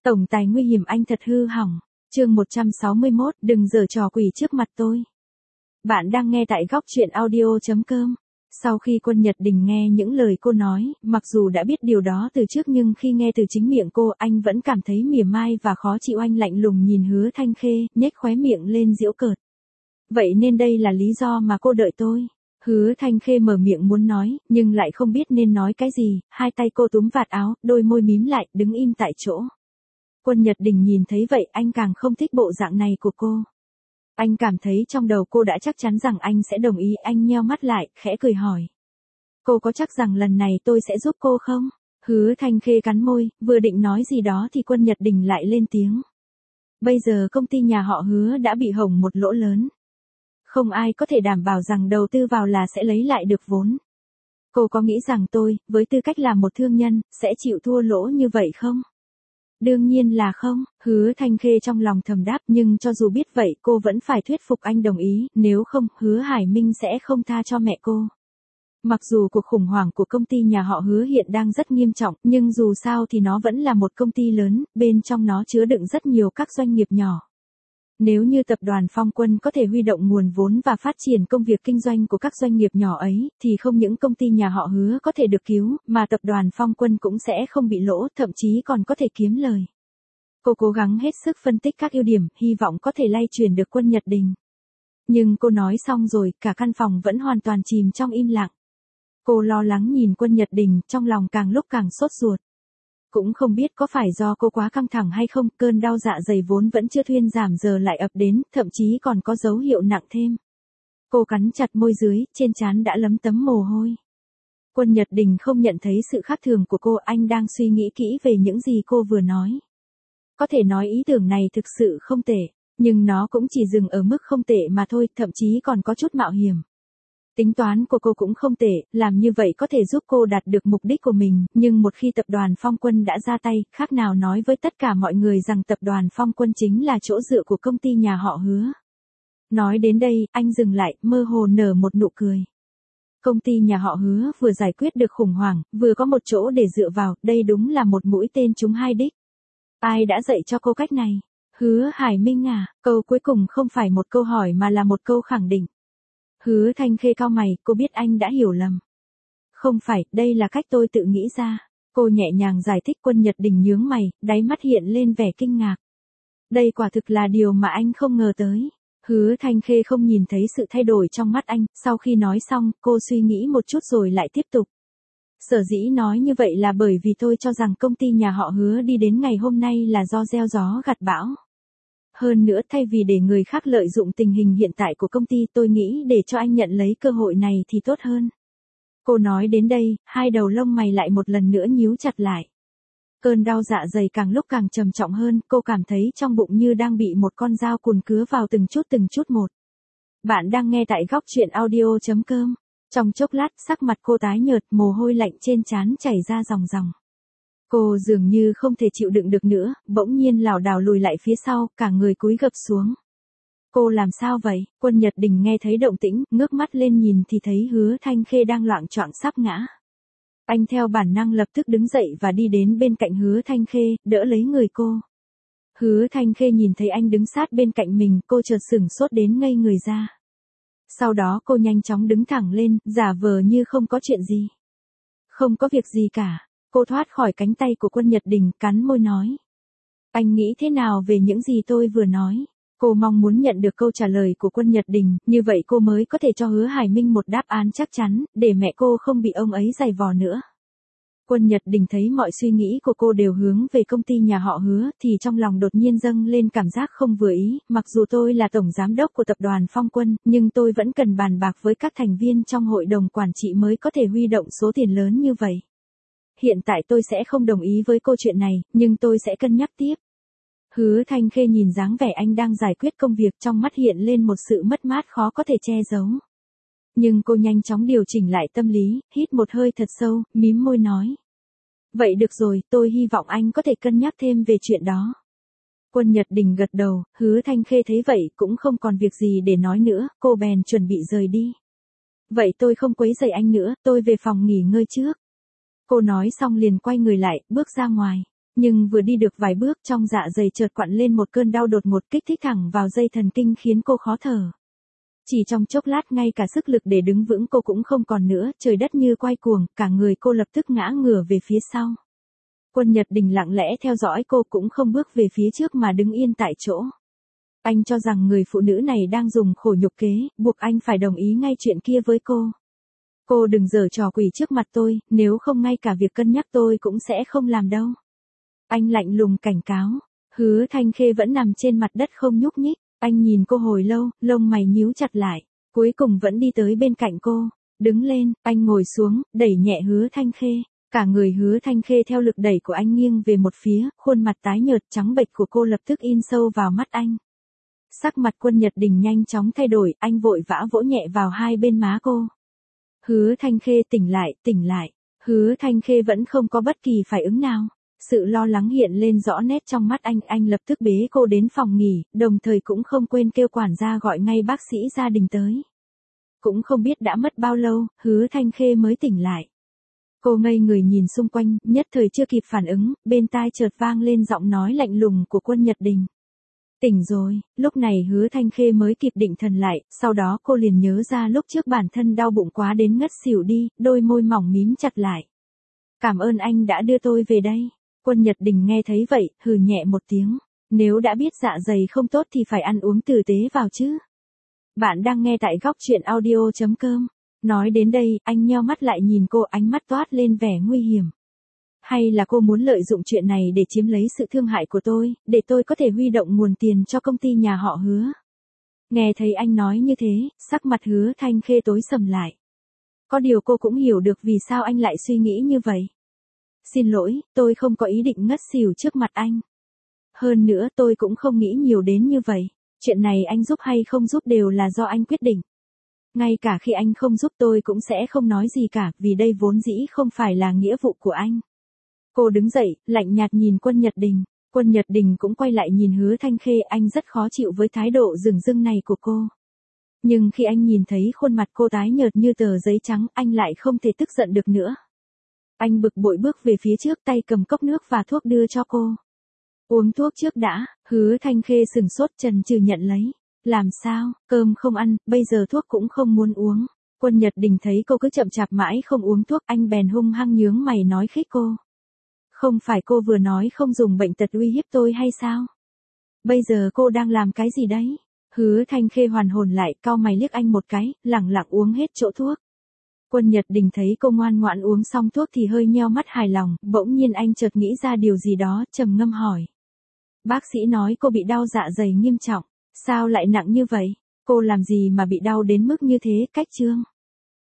Tổng tài nguy hiểm anh thật hư hỏng. Chương 161, đừng giở trò quỷ trước mặt tôi. Bạn đang nghe tại góc truyện audio.com. Sau khi Quân Nhật Đình nghe những lời cô nói, mặc dù đã biết điều đó từ trước nhưng khi nghe từ chính miệng cô, anh vẫn cảm thấy mỉa mai và khó chịu. Anh lạnh lùng nhìn Hứa Thanh Khê, nhếch khóe miệng lên giễu cợt. Vậy nên đây là lý do mà cô đợi tôi. Hứa Thanh Khê mở miệng muốn nói, nhưng lại không biết nên nói cái gì, hai tay cô túm vạt áo, đôi môi mím lại, đứng im tại chỗ. Quân Nhật Đình nhìn thấy vậy, anh càng không thích bộ dạng này của cô. Anh cảm thấy trong đầu cô đã chắc chắn rằng anh sẽ đồng ý. Anh nheo mắt lại, khẽ cười hỏi. Cô có chắc rằng lần này tôi sẽ giúp cô không? Hứa Thanh Khê cắn môi, vừa định nói gì đó thì Quân Nhật Đình lại lên tiếng. Bây giờ công ty nhà họ Hứa đã bị hỏng một lỗ lớn. Không ai có thể đảm bảo rằng đầu tư vào là sẽ lấy lại được vốn. Cô có nghĩ rằng tôi, với tư cách là một thương nhân, sẽ chịu thua lỗ như vậy không? Đương nhiên là không, Hứa Thanh Khê trong lòng thầm đáp, nhưng cho dù biết vậy cô vẫn phải thuyết phục anh đồng ý, nếu không, Hứa Hải Minh sẽ không tha cho mẹ cô. Mặc dù cuộc khủng hoảng của công ty nhà họ Hứa hiện đang rất nghiêm trọng, nhưng dù sao thì nó vẫn là một công ty lớn, bên trong nó chứa đựng rất nhiều các doanh nghiệp nhỏ. Nếu như tập đoàn Phong Quân có thể huy động nguồn vốn và phát triển công việc kinh doanh của các doanh nghiệp nhỏ ấy, thì không những công ty nhà họ Hứa có thể được cứu, mà tập đoàn Phong Quân cũng sẽ không bị lỗ, thậm chí còn có thể kiếm lời. Cô cố gắng hết sức phân tích các ưu điểm, hy vọng có thể lay chuyển được Quân Nhật Đình. Nhưng cô nói xong rồi, cả căn phòng vẫn hoàn toàn chìm trong im lặng. Cô lo lắng nhìn Quân Nhật Đình, trong lòng càng lúc càng sốt ruột. Cũng không biết có phải do cô quá căng thẳng hay không, cơn đau dạ dày vốn vẫn chưa thuyên giảm giờ lại ập đến, thậm chí còn có dấu hiệu nặng thêm. Cô cắn chặt môi dưới, trên trán đã lấm tấm mồ hôi. Quân Nhật Đình không nhận thấy sự khác thường của cô, anh đang suy nghĩ kỹ về những gì cô vừa nói. Có thể nói ý tưởng này thực sự không tệ, nhưng nó cũng chỉ dừng ở mức không tệ mà thôi, thậm chí còn có chút mạo hiểm. Tính toán của cô cũng không tệ, làm như vậy có thể giúp cô đạt được mục đích của mình, nhưng một khi tập đoàn Phong Quân đã ra tay, khác nào nói với tất cả mọi người rằng tập đoàn Phong Quân chính là chỗ dựa của công ty nhà họ Hứa. Nói đến đây, anh dừng lại, mơ hồ nở một nụ cười. Công ty nhà họ Hứa vừa giải quyết được khủng hoảng, vừa có một chỗ để dựa vào, đây đúng là một mũi tên trúng hai đích. Ai đã dạy cho cô cách này? Hứa Hải Minh à? Câu cuối cùng không phải một câu hỏi mà là một câu khẳng định. Hứa Thanh Khê cau mày, cô biết anh đã hiểu lầm. Không phải, đây là cách tôi tự nghĩ ra. Cô nhẹ nhàng giải thích. Quân Nhật Đình nhướng mày, đáy mắt hiện lên vẻ kinh ngạc. Đây quả thực là điều mà anh không ngờ tới. Hứa Thanh Khê không nhìn thấy sự thay đổi trong mắt anh, sau khi nói xong, cô suy nghĩ một chút rồi lại tiếp tục. Sở dĩ nói như vậy là bởi vì tôi cho rằng công ty nhà họ Hứa đi đến ngày hôm nay là do gieo gió gặt bão. Hơn nữa, thay vì để người khác lợi dụng tình hình hiện tại của công ty, tôi nghĩ để cho anh nhận lấy cơ hội này thì tốt hơn. Cô nói đến đây, hai đầu lông mày lại một lần nữa nhíu chặt lại. Cơn đau dạ dày càng lúc càng trầm trọng hơn, cô cảm thấy trong bụng như đang bị một con dao cùn cứa vào từng chút một. Bạn đang nghe tại góc truyện audio.com. Trong chốc lát, sắc mặt cô tái nhợt, mồ hôi lạnh trên trán chảy ra ròng ròng. Cô dường như không thể chịu đựng được nữa, bỗng nhiên lảo đảo lùi lại phía sau, cả người cúi gập xuống. Cô làm sao vậy? Quân Nhật Đình nghe thấy động tĩnh, ngước mắt lên nhìn thì thấy Hứa Thanh Khê đang loạng choạng sắp ngã. Anh theo bản năng lập tức đứng dậy và đi đến bên cạnh Hứa Thanh Khê, đỡ lấy người cô. Hứa Thanh Khê nhìn thấy anh đứng sát bên cạnh mình, cô chợt sửng sốt đến ngây người ra. Sau đó cô nhanh chóng đứng thẳng lên, giả vờ như không có chuyện gì. Không có việc gì cả. Cô thoát khỏi cánh tay của Quân Nhật Đình, cắn môi nói. Anh nghĩ thế nào về những gì tôi vừa nói? Cô mong muốn nhận được câu trả lời của Quân Nhật Đình, như vậy cô mới có thể cho Hứa Hải Minh một đáp án chắc chắn, để mẹ cô không bị ông ấy giày vò nữa. Quân Nhật Đình thấy mọi suy nghĩ của cô đều hướng về công ty nhà họ Hứa, thì trong lòng đột nhiên dâng lên cảm giác không vừa ý. Mặc dù tôi là tổng giám đốc của tập đoàn Phong Quân, nhưng tôi vẫn cần bàn bạc với các thành viên trong hội đồng quản trị mới có thể huy động số tiền lớn như vậy. Hiện tại tôi sẽ không đồng ý với câu chuyện này, nhưng tôi sẽ cân nhắc tiếp. Hứa Thanh Khê nhìn dáng vẻ anh đang giải quyết công việc, trong mắt hiện lên một sự mất mát khó có thể che giấu. Nhưng cô nhanh chóng điều chỉnh lại tâm lý, hít một hơi thật sâu, mím môi nói. Vậy được rồi, tôi hy vọng anh có thể cân nhắc thêm về chuyện đó. Quân Nhật Đình gật đầu, Hứa Thanh Khê thấy vậy cũng không còn việc gì để nói nữa, cô bèn chuẩn bị rời đi. Vậy tôi không quấy rầy anh nữa, tôi về phòng nghỉ ngơi trước. Cô nói xong liền quay người lại, bước ra ngoài. Nhưng vừa đi được vài bước trong dạ dày chợt quặn lên một cơn đau đột ngột kích thích thẳng vào dây thần kinh khiến cô khó thở. Chỉ trong chốc lát ngay cả sức lực để đứng vững cô cũng không còn nữa, trời đất như quay cuồng, cả người cô lập tức ngã ngửa về phía sau. Quân Nhật Đình lặng lẽ theo dõi cô cũng không bước về phía trước mà đứng yên tại chỗ. Anh cho rằng người phụ nữ này đang dùng khổ nhục kế, buộc anh phải đồng ý ngay chuyện kia với cô. Cô đừng giở trò quỷ trước mặt tôi, nếu không ngay cả việc cân nhắc tôi cũng sẽ không làm đâu. Anh lạnh lùng cảnh cáo. Hứa Thanh Khê vẫn nằm trên mặt đất không nhúc nhích. Anh nhìn cô hồi lâu, lông mày nhíu chặt lại. Cuối cùng vẫn đi tới bên cạnh cô. Đứng lên, anh ngồi xuống, đẩy nhẹ Hứa Thanh Khê. Cả người Hứa Thanh Khê theo lực đẩy của anh nghiêng về một phía, khuôn mặt tái nhợt trắng bệch của cô lập tức in sâu vào mắt anh. Sắc mặt Quân Nhật Đình nhanh chóng thay đổi, anh vội vã vỗ nhẹ vào hai bên má cô. Hứa Thanh Khê tỉnh lại, tỉnh lại. Hứa Thanh Khê vẫn không có bất kỳ phản ứng nào. Sự lo lắng hiện lên rõ nét trong mắt anh lập tức bế cô đến phòng nghỉ, đồng thời cũng không quên kêu quản gia gọi ngay bác sĩ gia đình tới. Cũng không biết đã mất bao lâu, Hứa Thanh Khê mới tỉnh lại. Cô ngây người nhìn xung quanh, nhất thời chưa kịp phản ứng, bên tai chợt vang lên giọng nói lạnh lùng của Quân Nhật Đình. Tỉnh rồi, lúc này Hứa Thanh Khê mới kịp định thần lại, sau đó cô liền nhớ ra lúc trước bản thân đau bụng quá đến ngất xỉu đi, đôi môi mỏng mím chặt lại. Cảm ơn anh đã đưa tôi về đây. Quân Nhật Đình nghe thấy vậy, hừ nhẹ một tiếng. Nếu đã biết dạ dày không tốt thì phải ăn uống tử tế vào chứ. Bạn đang nghe tại góc truyện audio.com. Nói đến đây, anh nheo mắt lại nhìn cô, ánh mắt toát lên vẻ nguy hiểm. Hay là cô muốn lợi dụng chuyện này để chiếm lấy sự thương hại của tôi, để tôi có thể huy động nguồn tiền cho công ty nhà họ Hứa. Nghe thấy anh nói như thế, sắc mặt Hứa Thanh Khê tối sầm lại. Có điều cô cũng hiểu được vì sao anh lại suy nghĩ như vậy. Xin lỗi, tôi không có ý định ngất xỉu trước mặt anh. Hơn nữa tôi cũng không nghĩ nhiều đến như vậy. Chuyện này anh giúp hay không giúp đều là do anh quyết định. Ngay cả khi anh không giúp tôi cũng sẽ không nói gì cả, vì đây vốn dĩ không phải là nghĩa vụ của anh. Cô đứng dậy, lạnh nhạt nhìn Quân Nhật Đình. Quân Nhật Đình cũng quay lại nhìn Hứa Thanh Khê, anh rất khó chịu với thái độ dửng dưng này của cô. Nhưng khi anh nhìn thấy khuôn mặt cô tái nhợt như tờ giấy trắng, anh lại không thể tức giận được nữa. Anh bực bội bước về phía trước, tay cầm cốc nước và thuốc đưa cho cô. Uống thuốc trước đã. Hứa Thanh Khê sừng sốt chần chừ nhận lấy. Làm sao, cơm không ăn, bây giờ thuốc cũng không muốn uống. Quân Nhật Đình thấy cô cứ chậm chạp mãi không uống thuốc, anh bèn hung hăng nhướng mày nói khích cô. Không phải cô vừa nói không dùng bệnh tật uy hiếp tôi hay sao? Bây giờ cô đang làm cái gì đấy? Hứa Thanh Khê hoàn hồn lại, cau mày liếc anh một cái, lẳng lặng uống hết chỗ thuốc. Quân Nhật Đình thấy cô ngoan ngoãn uống xong thuốc thì hơi nheo mắt hài lòng, bỗng nhiên anh chợt nghĩ ra điều gì đó, trầm ngâm hỏi. Bác sĩ nói cô bị đau dạ dày nghiêm trọng, sao lại nặng như vậy? Cô làm gì mà bị đau đến mức như thế, Cách Trương?